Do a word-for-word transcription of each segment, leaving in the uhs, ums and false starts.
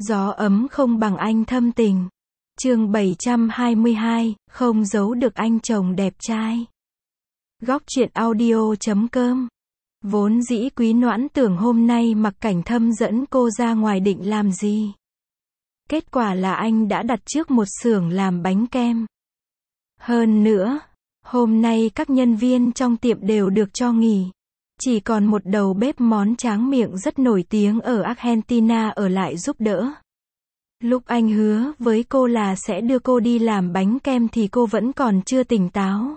Gió ấm không bằng anh thâm tình. Chương bảy trăm hai mươi hai, không giấu được anh chồng đẹp trai. Góc truyện audio chấm com. Vốn dĩ Quý Noãn tưởng hôm nay Mặc Cảnh Thâm dẫn cô ra ngoài định làm gì. Kết quả là anh đã đặt trước một xưởng làm bánh kem. Hơn nữa, hôm nay các nhân viên trong tiệm đều được cho nghỉ. Chỉ còn một đầu bếp món tráng miệng rất nổi tiếng ở Argentina ở lại giúp đỡ. Lúc anh hứa với cô là sẽ đưa cô đi làm bánh kem thì cô vẫn còn chưa tỉnh táo.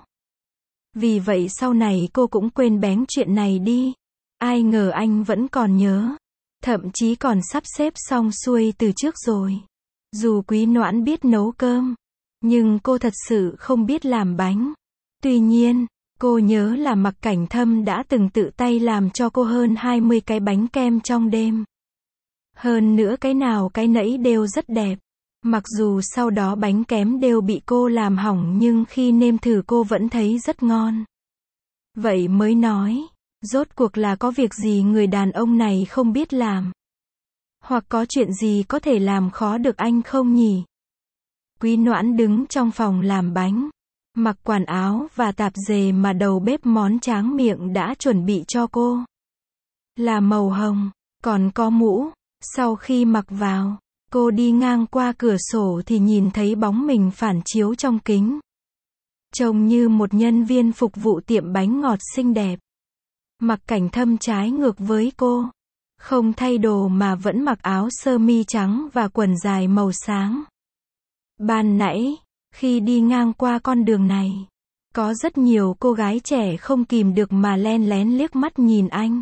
Vì vậy sau này cô cũng quên bén chuyện này đi. Ai ngờ anh vẫn còn nhớ. Thậm chí còn sắp xếp xong xuôi từ trước rồi. Dù Quý Noãn biết nấu cơm, nhưng cô thật sự không biết làm bánh. Tuy nhiên, cô nhớ là Mặc Cảnh Thâm đã từng tự tay làm cho cô hơn hai mươi cái bánh kem trong đêm. Hơn nữa cái nào cái nấy đều rất đẹp. Mặc dù sau đó bánh kem đều bị cô làm hỏng nhưng khi nêm thử cô vẫn thấy rất ngon. Vậy mới nói, rốt cuộc là có việc gì người đàn ông này không biết làm? Hoặc có chuyện gì có thể làm khó được anh không nhỉ? Quý Noãn đứng trong phòng làm bánh, mặc quần áo và tạp dề mà đầu bếp món tráng miệng đã chuẩn bị cho cô. Là màu hồng, còn có mũ. Sau khi mặc vào, cô đi ngang qua cửa sổ thì nhìn thấy bóng mình phản chiếu trong kính. Trông như một nhân viên phục vụ tiệm bánh ngọt xinh đẹp. Mặc Cảnh Thâm trái ngược với cô. Không thay đồ mà vẫn mặc áo sơ mi trắng và quần dài màu sáng. Ban nãy, khi đi ngang qua con đường này, có rất nhiều cô gái trẻ không kìm được mà len lén liếc mắt nhìn anh.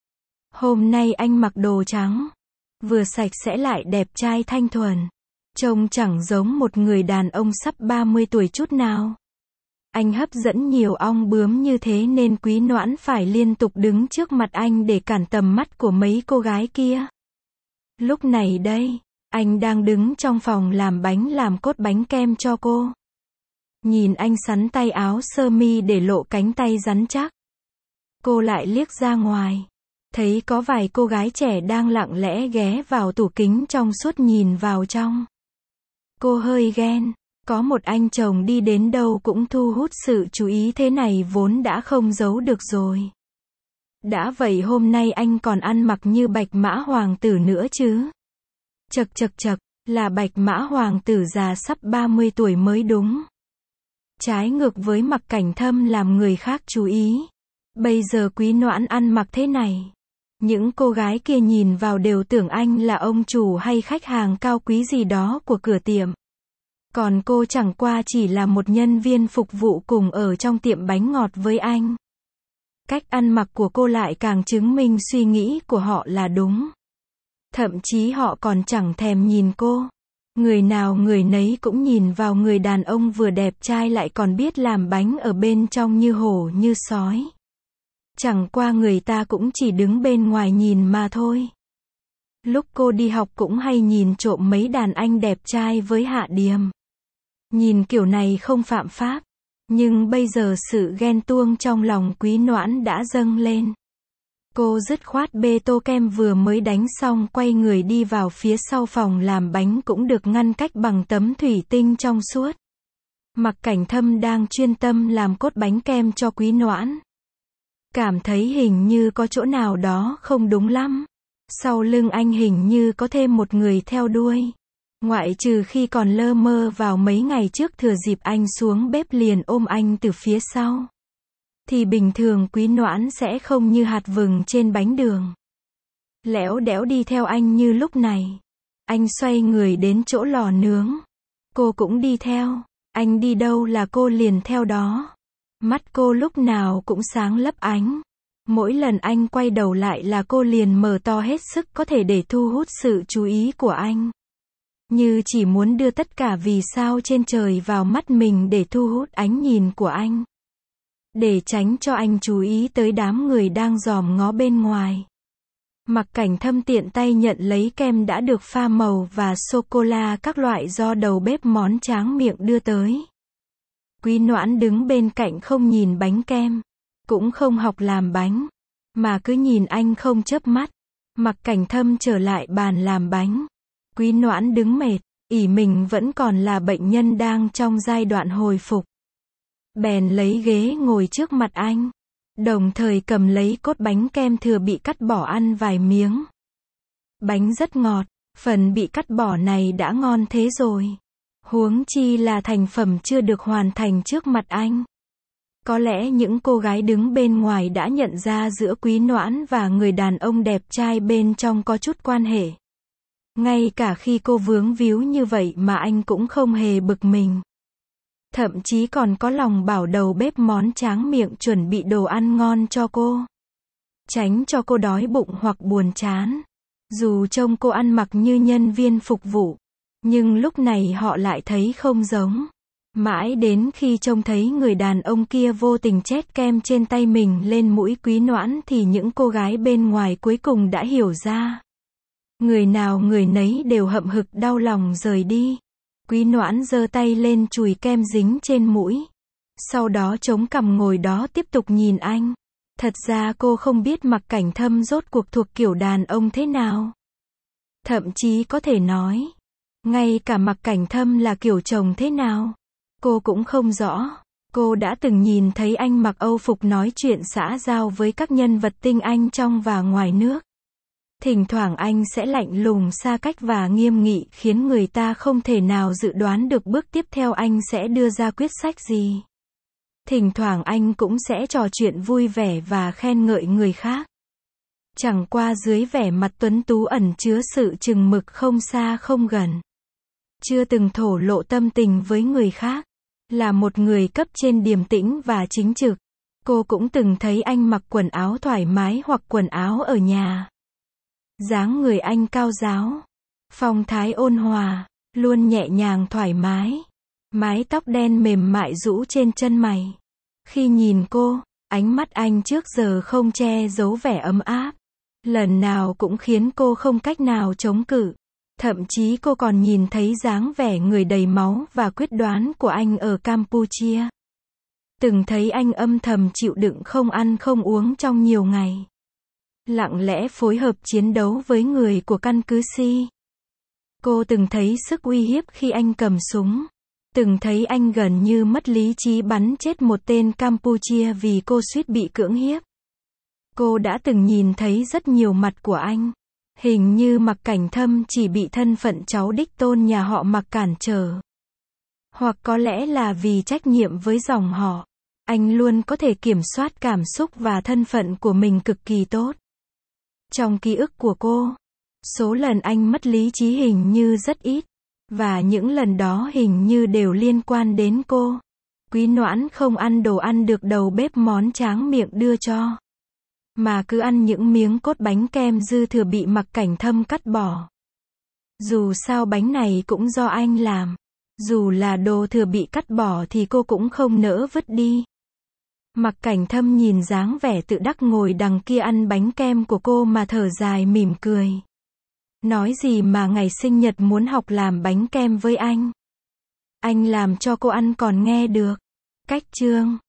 Hôm nay anh mặc đồ trắng, vừa sạch sẽ lại đẹp trai thanh thuần. Trông chẳng giống một người đàn ông sắp ba mươi tuổi chút nào. Anh hấp dẫn nhiều ong bướm như thế nên Quý Noãn phải liên tục đứng trước mặt anh để cản tầm mắt của mấy cô gái kia. Lúc này đây, anh đang đứng trong phòng làm bánh làm cốt bánh kem cho cô. Nhìn anh xắn tay áo sơ mi để lộ cánh tay rắn chắc. Cô lại liếc ra ngoài. Thấy có vài cô gái trẻ đang lặng lẽ ghé vào tủ kính trong suốt nhìn vào trong. Cô hơi ghen, có một anh chồng đi đến đâu cũng thu hút sự chú ý thế này vốn đã không giấu được rồi. Đã vậy hôm nay anh còn ăn mặc như Bạch Mã Hoàng tử nữa chứ. Chật chật chật, là Bạch Mã Hoàng tử già sắp ba mươi tuổi mới đúng. Trái ngược với Mặc Cảnh Thâm làm người khác chú ý. Bây giờ Quý Noãn ăn mặc thế này. Những cô gái kia nhìn vào đều tưởng anh là ông chủ hay khách hàng cao quý gì đó của cửa tiệm. Còn cô chẳng qua chỉ là một nhân viên phục vụ cùng ở trong tiệm bánh ngọt với anh. Cách ăn mặc của cô lại càng chứng minh suy nghĩ của họ là đúng. Thậm chí họ còn chẳng thèm nhìn cô. Người nào người nấy cũng nhìn vào người đàn ông vừa đẹp trai lại còn biết làm bánh ở bên trong như hổ như sói. Chẳng qua người ta cũng chỉ đứng bên ngoài nhìn mà thôi. Lúc cô đi học cũng hay nhìn trộm mấy đàn anh đẹp trai với Hạ Điềm. Nhìn kiểu này không phạm pháp. Nhưng bây giờ sự ghen tuông trong lòng Quý Noãn đã dâng lên. Cô dứt khoát bê tô kem vừa mới đánh xong quay người đi vào phía sau phòng làm bánh cũng được ngăn cách bằng tấm thủy tinh trong suốt. Mặc Cảnh Thâm đang chuyên tâm làm cốt bánh kem cho Quý Noãn. Cảm thấy hình như có chỗ nào đó không đúng lắm. Sau lưng anh hình như có thêm một người theo đuôi. Ngoại trừ khi còn lơ mơ vào mấy ngày trước thừa dịp anh xuống bếp liền ôm anh từ phía sau. Thì bình thường Quý Noãn sẽ không như hạt vừng trên bánh đường. Lẽo đẽo đi theo anh như lúc này. Anh xoay người đến chỗ lò nướng. Cô cũng đi theo. Anh đi đâu là cô liền theo đó. Mắt cô lúc nào cũng sáng lấp ánh. Mỗi lần anh quay đầu lại là cô liền mở to hết sức có thể để thu hút sự chú ý của anh. Như chỉ muốn đưa tất cả vì sao trên trời vào mắt mình để thu hút ánh nhìn của anh. Để tránh cho anh chú ý tới đám người đang dòm ngó bên ngoài. Mặc Cảnh Thâm tiện tay nhận lấy kem đã được pha màu và sô-cô-la các loại do đầu bếp món tráng miệng đưa tới. Quý Noãn đứng bên cạnh không nhìn bánh kem, cũng không học làm bánh, mà cứ nhìn anh không chớp mắt. Mặc Cảnh Thâm trở lại bàn làm bánh. Quý Noãn đứng mệt, ỷ mình vẫn còn là bệnh nhân đang trong giai đoạn hồi phục. Bèn lấy ghế ngồi trước mặt anh, đồng thời cầm lấy cốt bánh kem thừa bị cắt bỏ ăn vài miếng. Bánh rất ngọt, phần bị cắt bỏ này đã ngon thế rồi. Huống chi là thành phẩm chưa được hoàn thành trước mặt anh. Có lẽ những cô gái đứng bên ngoài đã nhận ra giữa Quý Noãn và người đàn ông đẹp trai bên trong có chút quan hệ. Ngay cả khi cô vướng víu như vậy mà anh cũng không hề bực mình. Thậm chí còn có lòng bảo đầu bếp món tráng miệng chuẩn bị đồ ăn ngon cho cô. Tránh cho cô đói bụng hoặc buồn chán. Dù trông cô ăn mặc như nhân viên phục vụ, nhưng lúc này họ lại thấy không giống. Mãi đến khi trông thấy người đàn ông kia vô tình chét kem trên tay mình lên mũi Quý Noãn thì những cô gái bên ngoài cuối cùng đã hiểu ra. Người nào người nấy đều hậm hực đau lòng rời đi. Quý Noãn giơ tay lên chùi kem dính trên mũi. Sau đó chống cằm ngồi đó tiếp tục nhìn anh. Thật ra cô không biết Mạc Cảnh Thâm rốt cuộc thuộc kiểu đàn ông thế nào. Thậm chí có thể nói, ngay cả Mạc Cảnh Thâm là kiểu chồng thế nào, cô cũng không rõ. Cô đã từng nhìn thấy anh mặc Âu phục nói chuyện xã giao với các nhân vật tinh anh trong và ngoài nước. Thỉnh thoảng anh sẽ lạnh lùng xa cách và nghiêm nghị khiến người ta không thể nào dự đoán được bước tiếp theo anh sẽ đưa ra quyết sách gì. Thỉnh thoảng anh cũng sẽ trò chuyện vui vẻ và khen ngợi người khác. Chẳng qua dưới vẻ mặt tuấn tú ẩn chứa sự chừng mực không xa không gần. Chưa từng thổ lộ tâm tình với người khác. Là một người cấp trên điềm tĩnh và chính trực. Cô cũng từng thấy anh mặc quần áo thoải mái hoặc quần áo ở nhà. Dáng người anh cao ráo, phong thái ôn hòa, luôn nhẹ nhàng thoải mái. Mái tóc đen mềm mại rũ trên chân mày. Khi nhìn cô, ánh mắt anh trước giờ không che giấu vẻ ấm áp. Lần nào cũng khiến cô không cách nào chống cự. Thậm chí cô còn nhìn thấy dáng vẻ người đầy máu và quyết đoán của anh ở Campuchia. Từng thấy anh âm thầm chịu đựng không ăn không uống trong nhiều ngày. Lặng lẽ phối hợp chiến đấu với người của căn cứ Si. Cô từng thấy sức uy hiếp khi anh cầm súng. Từng thấy anh gần như mất lý trí bắn chết một tên Campuchia vì cô suýt bị cưỡng hiếp. Cô đã từng nhìn thấy rất nhiều mặt của anh. Hình như Mạc Cảnh Thâm chỉ bị thân phận cháu đích tôn nhà họ Mạc cản trở. Hoặc có lẽ là vì trách nhiệm với dòng họ. Anh luôn có thể kiểm soát cảm xúc và thân phận của mình cực kỳ tốt. Trong ký ức của cô, số lần anh mất lý trí hình như rất ít. Và những lần đó hình như đều liên quan đến cô. Quý Noãn không ăn đồ ăn được đầu bếp món tráng miệng đưa cho. Mà cứ ăn những miếng cốt bánh kem dư thừa bị Mạc Cảnh Thâm cắt bỏ. Dù sao bánh này cũng do anh làm. Dù là đồ thừa bị cắt bỏ thì cô cũng không nỡ vứt đi. Mạc Cảnh Thâm nhìn dáng vẻ tự đắc ngồi đằng kia ăn bánh kem của cô mà thở dài mỉm cười. Nói gì mà ngày sinh nhật muốn học làm bánh kem với anh. Anh làm cho cô ăn còn nghe được. Cách chương